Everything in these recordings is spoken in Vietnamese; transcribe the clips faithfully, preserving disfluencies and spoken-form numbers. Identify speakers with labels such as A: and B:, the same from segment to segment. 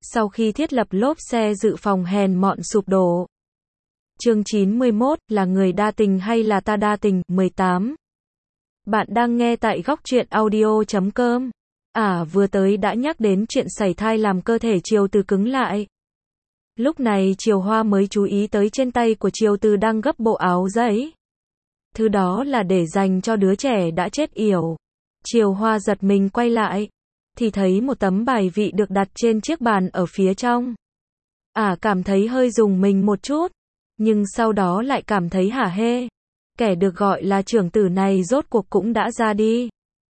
A: sau khi thiết lập lốp xe dự phòng hèn mọn sụp đổ. Chương chín mươi mốt, là người đa tình hay là ta đa tình? mười tám. Bạn đang nghe tại góc truyện audio chấm com. À vừa tới đã nhắc đến chuyện sảy thai làm cơ thể Triều Từ cứng lại. Lúc này Triều Hoa mới chú ý tới trên tay của Triều Từ đang gấp bộ áo giấy. Thứ đó là để dành cho đứa trẻ đã chết yểu. Triều Hoa giật mình quay lại, thì thấy một tấm bài vị được đặt trên chiếc bàn ở phía trong. À cảm thấy hơi rùng mình một chút, nhưng sau đó lại cảm thấy hả hê. Kẻ được gọi là trưởng tử này rốt cuộc cũng đã ra đi.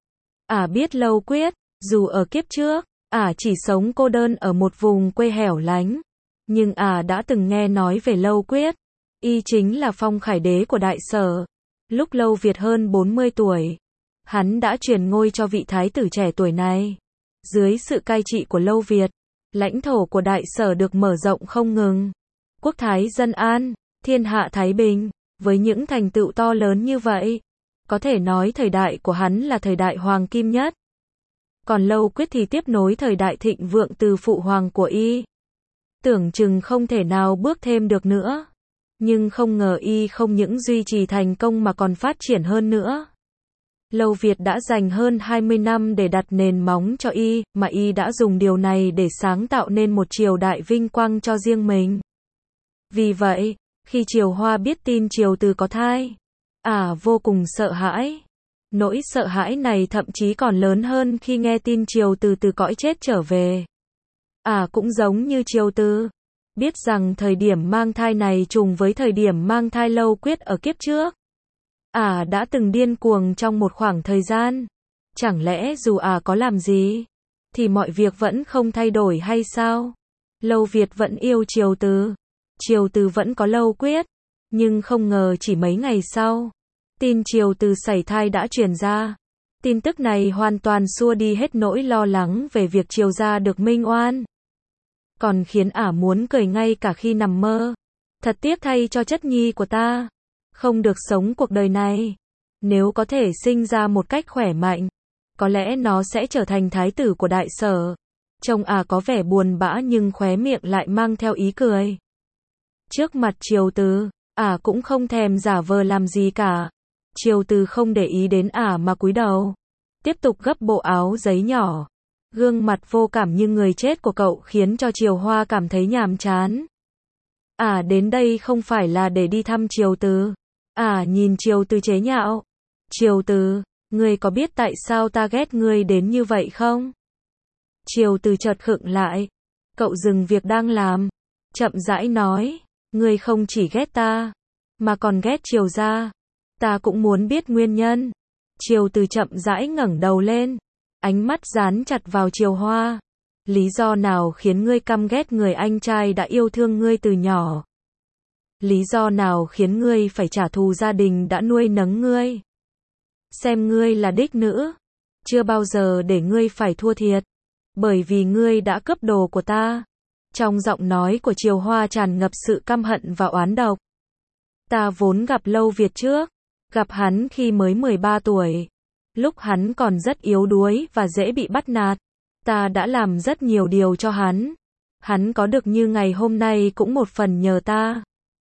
A: À biết Lâu Quyết, dù ở kiếp trước, à chỉ sống cô đơn ở một vùng quê hẻo lánh. Nhưng à đã từng nghe nói về Lâu Quyết. Y chính là Phong Khải Đế của Đại Sở. Lúc Lâu Việt hơn bốn mươi tuổi, hắn đã truyền ngôi cho vị thái tử trẻ tuổi này. Dưới sự cai trị của Lâu Việt, lãnh thổ của Đại Sở được mở rộng không ngừng. Quốc thái dân an, thiên hạ thái bình. Với những thành tựu to lớn như vậy, có thể nói thời đại của hắn là thời đại hoàng kim nhất. Còn Lâu Quyết thì tiếp nối thời đại thịnh vượng từ phụ hoàng của y. Tưởng chừng không thể nào bước thêm được nữa. Nhưng không ngờ y không những duy trì thành công mà còn phát triển hơn nữa. Lâu Việt đã dành hơn hai mươi năm để đặt nền móng cho y, mà y đã dùng điều này để sáng tạo nên một triều đại vinh quang cho riêng mình. Vì vậy, khi Triều Hoa biết tin Triều Từ có thai, à vô cùng sợ hãi. Nỗi sợ hãi này thậm chí còn lớn hơn khi nghe tin Triều Từ từ cõi chết trở về. À cũng giống như Triều Từ, biết rằng thời điểm mang thai này trùng với thời điểm mang thai Lâu Quyết ở kiếp trước. À đã từng điên cuồng trong một khoảng thời gian. Chẳng lẽ dù à có làm gì, thì mọi việc vẫn không thay đổi hay sao? Lâu Việt vẫn yêu Triều Từ. Triều Từ vẫn có Lâu Quyết. Nhưng không ngờ chỉ mấy ngày sau, tin Triều Từ sảy thai đã truyền ra. Tin tức này hoàn toàn xua đi hết nỗi lo lắng về việc Triều gia được minh oan. Còn khiến ả muốn cười ngay cả khi nằm mơ. Thật tiếc thay cho chất nhi của ta. Không được sống cuộc đời này. Nếu có thể sinh ra một cách khỏe mạnh, có lẽ nó sẽ trở thành thái tử của Đại Sở. Trông ả có vẻ buồn bã nhưng khóe miệng lại mang theo ý cười. Trước mặt Triều Từ, ả cũng không thèm giả vờ làm gì cả. Triều Từ không để ý đến ả mà cúi đầu, tiếp tục gấp bộ áo giấy nhỏ. Gương mặt vô cảm như người chết của cậu khiến cho Triều Hoa cảm thấy nhàm chán. Ả đến đây không phải là để đi thăm Triều Từ. Ả nhìn Triều Từ chế nhạo. Triều Từ, ngươi có biết tại sao ta ghét ngươi đến như vậy không? Triều Từ chợt khựng lại. Cậu dừng việc đang làm, chậm rãi nói, ngươi không chỉ ghét ta, mà còn ghét Triều gia. Ta cũng muốn biết nguyên nhân. Triều Từ chậm rãi ngẩng đầu lên, ánh mắt dán chặt vào Triều Hoa. Lý do nào khiến ngươi căm ghét người anh trai đã yêu thương ngươi từ nhỏ? Lý do nào khiến ngươi phải trả thù gia đình đã nuôi nấng ngươi? Xem ngươi là đích nữ, chưa bao giờ để ngươi phải thua thiệt, bởi vì ngươi đã cướp đồ của ta. Trong giọng nói của Triều Hoa tràn ngập sự căm hận và oán độc. Ta vốn gặp Lâu Việt trước, gặp hắn khi mới mười ba tuổi. Lúc hắn còn rất yếu đuối và dễ bị bắt nạt. Ta đã làm rất nhiều điều cho hắn. Hắn có được như ngày hôm nay cũng một phần nhờ ta.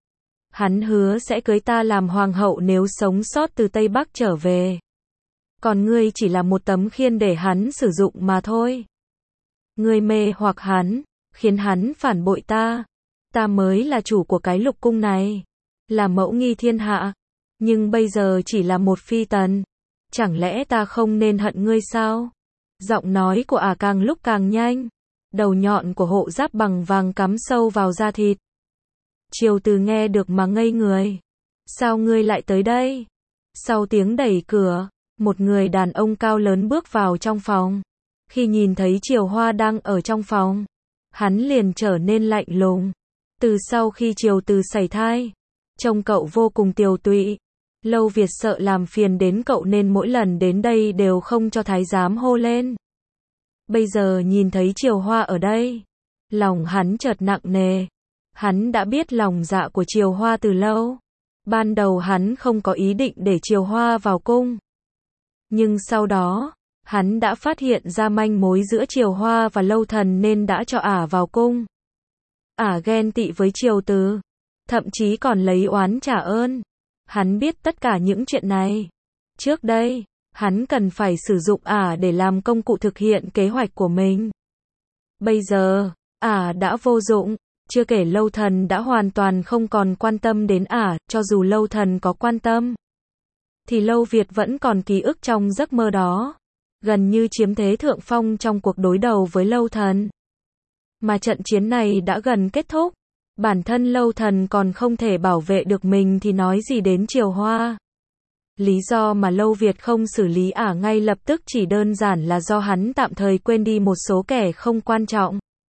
A: Hắn hứa sẽ cưới ta làm hoàng hậu nếu sống sót từ Tây Bắc trở về. Còn ngươi chỉ là một tấm khiên để hắn sử dụng mà thôi. Ngươi mê hoặc hắn, khiến hắn phản bội ta. Ta mới là chủ của cái lục cung này, là mẫu nghi thiên hạ. Nhưng bây giờ chỉ là một phi tần. Chẳng lẽ ta không nên hận ngươi sao? Giọng nói của ả càng lúc càng nhanh. Đầu nhọn của hộ giáp bằng vàng cắm sâu vào da thịt. Triều Từ nghe được mà ngây người. Sao ngươi lại tới đây? Sau tiếng đẩy cửa, một người đàn ông cao lớn bước vào trong phòng. Khi nhìn thấy Triều Hoa đang ở trong phòng, hắn liền trở nên lạnh lùng. Từ sau khi Triều Từ sảy thai, trông cậu vô cùng tiều tụy. Lâu Việt sợ làm phiền đến cậu nên mỗi lần đến đây đều không cho thái giám hô lên. Bây giờ nhìn thấy Triều Hoa ở đây, lòng hắn chợt nặng nề. Hắn đã biết lòng dạ của Triều Hoa từ lâu. Ban đầu hắn không có ý định để Triều Hoa vào cung. Nhưng sau đó, Hắn đã phát hiện ra manh mối giữa Triều Hoa và Lâu Thần nên đã cho ả vào cung. Ả ghen tị với Triều Từ, thậm chí còn lấy oán trả ơn. Hắn biết tất cả những chuyện này. Trước đây, hắn cần phải sử dụng ả để làm công cụ thực hiện kế hoạch của mình. Bây giờ, ả đã vô dụng, chưa kể Lâu Thần đã hoàn toàn không còn quan tâm đến ả, cho dù Lâu Thần có quan tâm, thì Lâu Việt vẫn còn ký ức trong giấc mơ đó, gần như chiếm thế thượng phong trong cuộc đối đầu với Lâu Thần. Mà trận chiến này đã gần kết thúc, bản thân Lâu Thần còn không thể bảo vệ được mình thì nói gì đến Triều Hoa. Lý do mà Lâu Việt không xử lý ả ngay lập tức chỉ đơn giản là do hắn tạm thời quên đi một số kẻ không quan trọng.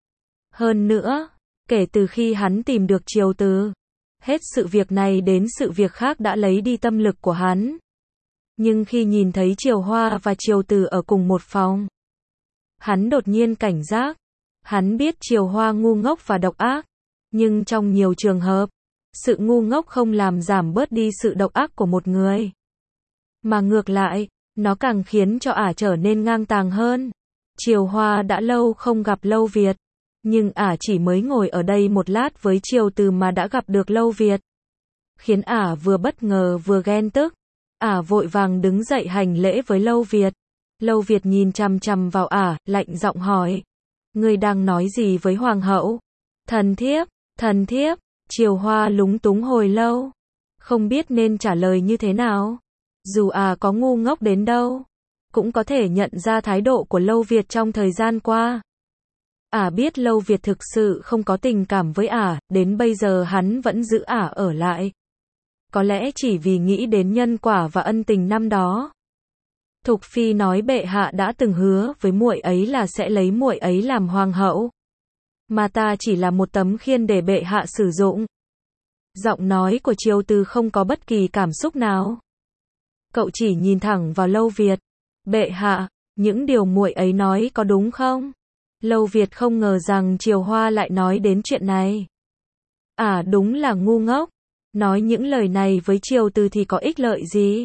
A: Hơn nữa, kể từ khi hắn tìm được Triều Từ, hết sự việc này đến sự việc khác đã lấy đi tâm lực của hắn. Nhưng khi nhìn thấy Triều Hoa và Triều Từ ở cùng một phòng, hắn đột nhiên cảnh giác. Hắn biết Triều Hoa ngu ngốc và độc ác, nhưng trong nhiều trường hợp, sự ngu ngốc không làm giảm bớt đi sự độc ác của một người. Mà ngược lại, nó càng khiến cho ả trở nên ngang tàng hơn. Triều Hoa đã lâu không gặp Lâu Việt, nhưng ả chỉ mới ngồi ở đây một lát với Triều Từ mà đã gặp được Lâu Việt, khiến ả vừa bất ngờ vừa ghen tức. Ả vội vàng đứng dậy hành lễ với Lâu Việt. Lâu Việt nhìn chằm chằm vào ả, lạnh giọng hỏi: "Ngươi đang nói gì với hoàng hậu?" "Thần thiếp, thần thiếp." Triều Hoa lúng túng hồi lâu, không biết nên trả lời như thế nào. Dù ả có ngu ngốc đến đâu, cũng có thể nhận ra thái độ của Lâu Việt trong thời gian qua. Ả biết Lâu Việt thực sự không có tình cảm với ả, đến bây giờ hắn vẫn giữ ả ở lại. Có lẽ chỉ vì nghĩ đến nhân quả và ân tình năm đó. Thục Phi nói bệ hạ đã từng hứa với muội ấy là sẽ lấy muội ấy làm hoàng hậu, mà ta chỉ là một tấm khiên để bệ hạ sử dụng. Giọng nói của Triều Từ không có bất kỳ cảm xúc nào. Cậu chỉ nhìn thẳng vào Lâu Việt. "Bệ hạ, những điều muội ấy nói có đúng không?" Lâu Việt không ngờ rằng Triều Hoa lại nói đến chuyện này. À đúng là ngu ngốc. Nói những lời này với Triều Từ thì có ích lợi gì?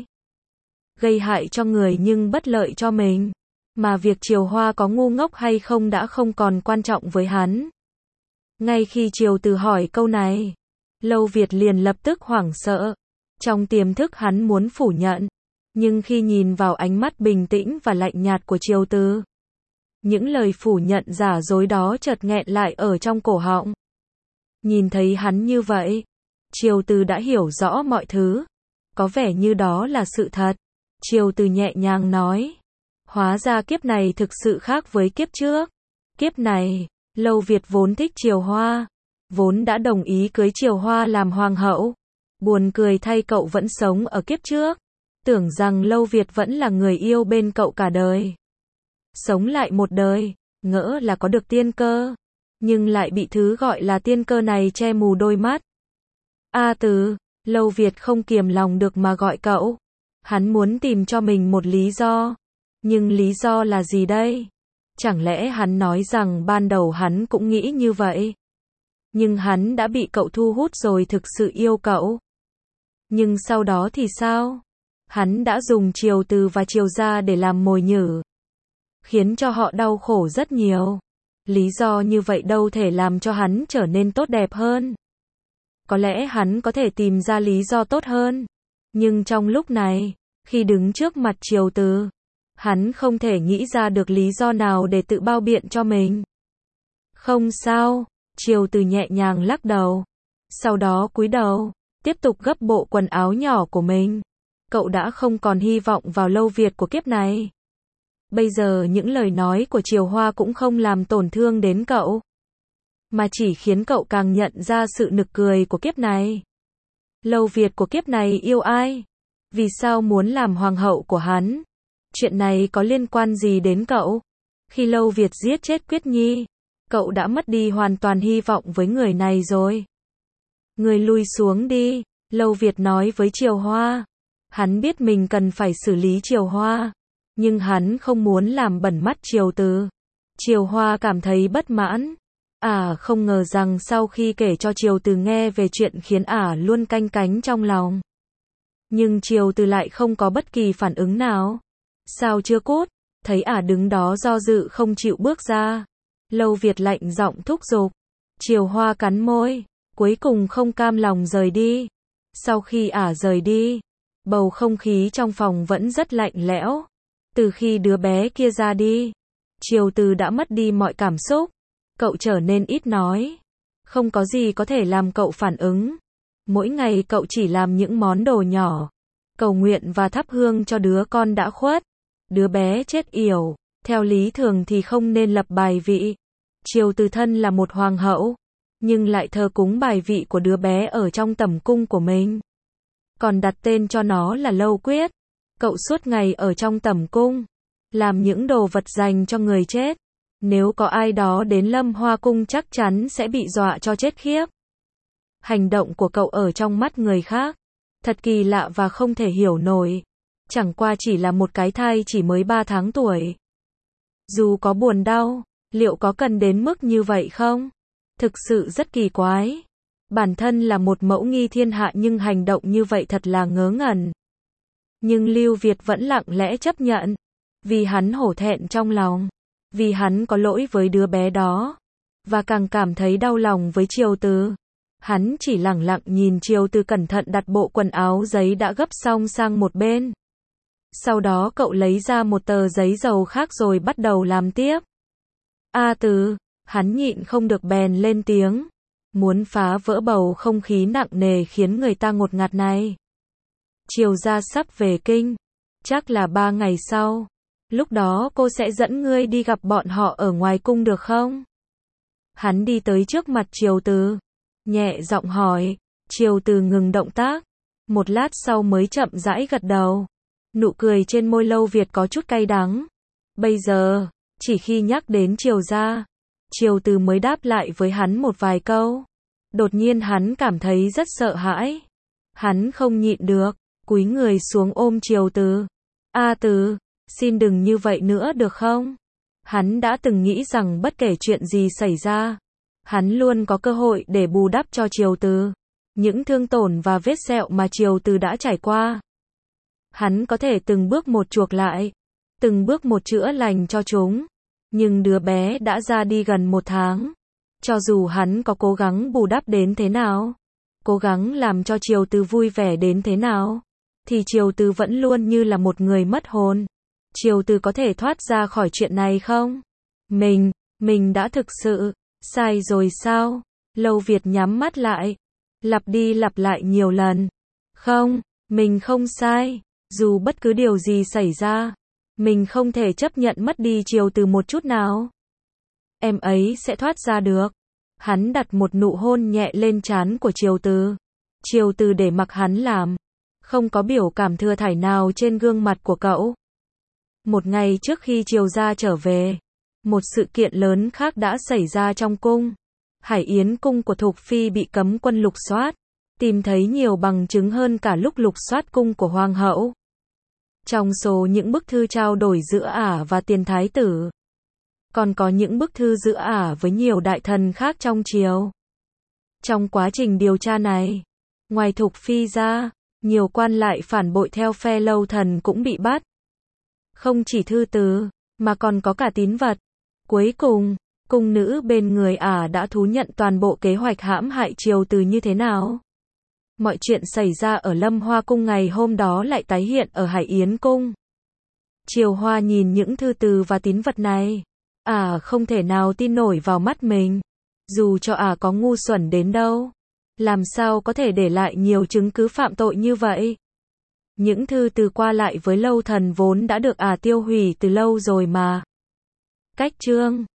A: Gây hại cho người nhưng bất lợi cho mình. Mà việc Triều Hoa có ngu ngốc hay không đã không còn quan trọng với hắn. Ngay khi Triều Từ hỏi câu này, Lâu Việt liền lập tức hoảng sợ. Trong tiềm thức hắn muốn phủ nhận, nhưng khi nhìn vào ánh mắt bình tĩnh và lạnh nhạt của Triều Từ, những lời phủ nhận giả dối đó chợt nghẹn lại ở trong cổ họng. Nhìn thấy hắn như vậy, Triều Từ đã hiểu rõ mọi thứ. Có vẻ như đó là sự thật. Triều Từ nhẹ nhàng nói: "Hóa ra kiếp này thực sự khác với kiếp trước. Kiếp này, Lâu Việt vốn thích Triều Hoa, vốn đã đồng ý cưới Triều Hoa làm hoàng hậu. Buồn cười thay cậu vẫn sống ở kiếp trước, tưởng rằng Lâu Việt vẫn là người yêu bên cậu cả đời. Sống lại một đời, ngỡ là có được tiên cơ, nhưng lại bị thứ gọi là tiên cơ này che mù đôi mắt." "A Từ." Lâu Việt không kiềm lòng được mà gọi cậu. Hắn muốn tìm cho mình một lý do. Nhưng lý do là gì đây? Chẳng lẽ hắn nói rằng ban đầu hắn cũng nghĩ như vậy? Nhưng hắn đã bị cậu thu hút rồi thực sự yêu cậu. Nhưng sau đó thì sao? Hắn đã dùng Triều Từ và Triều Gia để làm mồi nhử, khiến cho họ đau khổ rất nhiều. Lý do như vậy đâu thể làm cho hắn trở nên tốt đẹp hơn. Có lẽ hắn có thể tìm ra lý do tốt hơn. Nhưng trong lúc này, khi đứng trước mặt Triều Từ, hắn không thể nghĩ ra được lý do nào để tự bao biện cho mình. "Không sao." Triều Từ nhẹ nhàng lắc đầu. Sau đó cúi đầu, tiếp tục gấp bộ quần áo nhỏ của mình. Cậu đã không còn hy vọng vào Lâu Việt của kiếp này. Bây giờ những lời nói của Triều Hoa cũng không làm tổn thương đến cậu, mà chỉ khiến cậu càng nhận ra sự nực cười của kiếp này. Lâu Việt của kiếp này yêu ai? Vì sao muốn làm hoàng hậu của hắn? Chuyện này có liên quan gì đến cậu? Khi Lâu Việt giết chết Quyết Nhi, cậu đã mất đi hoàn toàn hy vọng với người này rồi. "Người lui xuống đi." Lâu Việt nói với Triều Hoa. Hắn biết mình cần phải xử lý Triều Hoa, nhưng hắn không muốn làm bẩn mắt Triều Từ. Triều Hoa cảm thấy bất mãn. Ả không ngờ rằng sau khi kể cho Triều Từ nghe về chuyện khiến ả luôn canh cánh trong lòng, nhưng Triều Từ lại không có bất kỳ phản ứng nào. "Sao chưa cút?" thấy ả đứng đó do dự không chịu bước ra. Lâu Việt lạnh giọng thúc giục. Triều Hoa cắn môi, cuối cùng không cam lòng rời đi. Sau khi ả rời đi, bầu không khí trong phòng vẫn rất lạnh lẽo. Từ khi đứa bé kia ra đi, Triều Từ đã mất đi mọi cảm xúc. Cậu trở nên ít nói. Không có gì có thể làm cậu phản ứng. Mỗi ngày cậu chỉ làm những món đồ nhỏ, cầu nguyện và thắp hương cho đứa con đã khuất. Đứa bé chết yểu, theo lý thường thì không nên lập bài vị. Triều Từ thân là một hoàng hậu, nhưng lại thờ cúng bài vị của đứa bé ở trong tẩm cung của mình. Còn đặt tên cho nó là Lâu Quyết. Cậu suốt ngày ở trong tẩm cung, làm những đồ vật dành cho người chết. Nếu có ai đó đến Lâm Hoa Cung chắc chắn sẽ bị dọa cho chết khiếp. Hành động của cậu ở trong mắt người khác thật kỳ lạ và không thể hiểu nổi. Chẳng qua chỉ là một cái thai chỉ mới ba tháng tuổi. Dù có buồn đau, liệu có cần đến mức như vậy không? Thực sự rất kỳ quái. Bản thân là một mẫu nghi thiên hạ nhưng hành động như vậy thật là ngớ ngẩn. Nhưng Lưu Việt vẫn lặng lẽ chấp nhận. Vì hắn hổ thẹn trong lòng. Vì hắn có lỗi với đứa bé đó. Và càng cảm thấy đau lòng với Triều Từ. Hắn chỉ lẳng lặng nhìn Triều Từ cẩn thận đặt bộ quần áo giấy đã gấp xong sang một bên. Sau đó cậu lấy ra một tờ giấy dầu khác rồi bắt đầu làm tiếp. A Từ, hắn nhịn không được bèn lên tiếng. Muốn phá vỡ bầu không khí nặng nề khiến người ta ngột ngạt này. Triều gia sắp về kinh. Chắc là ba ngày sau. Lúc đó cô sẽ dẫn ngươi đi gặp bọn họ ở ngoài cung được không? Hắn đi tới trước mặt Triều Từ. Nhẹ giọng hỏi. Triều Từ ngừng động tác. Một lát sau mới chậm rãi gật đầu. Nụ cười trên môi Lâu Việt có chút cay đắng. Bây giờ, chỉ khi nhắc đến Triều gia, Triều Từ mới đáp lại với hắn một vài câu. Đột nhiên hắn cảm thấy rất sợ hãi. Hắn không nhịn được, cúi người xuống ôm Triều Từ. A Từ, xin đừng như vậy nữa được không? Hắn đã từng nghĩ rằng bất kể chuyện gì xảy ra, hắn luôn có cơ hội để bù đắp cho Triều Từ những thương tổn và vết sẹo mà Triều Từ đã trải qua. Hắn có thể từng bước một chuộc lại, từng bước một chữa lành cho chúng. Nhưng đứa bé đã ra đi gần một tháng. Cho dù hắn có cố gắng bù đắp đến thế nào, cố gắng làm cho Triều Từ vui vẻ đến thế nào, thì Triều Từ vẫn luôn như là một người mất hồn. Triều Từ có thể thoát ra khỏi chuyện này không? Mình, mình đã thực sự sai rồi sao? Lâu Việt nhắm mắt lại, lặp đi lặp lại nhiều lần. Không, mình không sai. Dù bất cứ điều gì xảy ra, mình không thể chấp nhận mất đi Triều Từ một chút nào. Em ấy sẽ thoát ra được. Hắn đặt một nụ hôn nhẹ lên trán của Triều Từ. Triều Từ để mặc hắn làm. Không có biểu cảm thừa thải nào trên gương mặt của cậu. Một ngày trước khi Triều gia trở về, một sự kiện lớn khác đã xảy ra trong cung. Hải Yến cung của Thục Phi bị cấm quân lục soát. Tìm thấy nhiều bằng chứng hơn cả lúc lục soát cung của Hoàng hậu. Trong số những bức thư trao đổi giữa ả và tiền thái tử, còn có những bức thư giữa ả với nhiều đại thần khác trong triều. Trong quá trình điều tra này, ngoài Thục Phi ra, nhiều quan lại phản bội theo phe Lâu Thần cũng bị bắt. Không chỉ thư từ, mà còn có cả tín vật. Cuối cùng, cung nữ bên người ả đã thú nhận toàn bộ kế hoạch hãm hại Triều Từ như thế nào. Mọi chuyện xảy ra ở Lâm Hoa Cung ngày hôm đó lại tái hiện ở Hải Yến Cung. Triều Hoa nhìn những thư từ và tín vật này. Ả à, không thể nào tin nổi vào mắt mình. Dù cho ả à có ngu xuẩn đến đâu, làm sao có thể để lại nhiều chứng cứ phạm tội như vậy. Những thư từ qua lại với Lâu Thần vốn đã được ả à tiêu hủy từ lâu rồi mà. Cách chương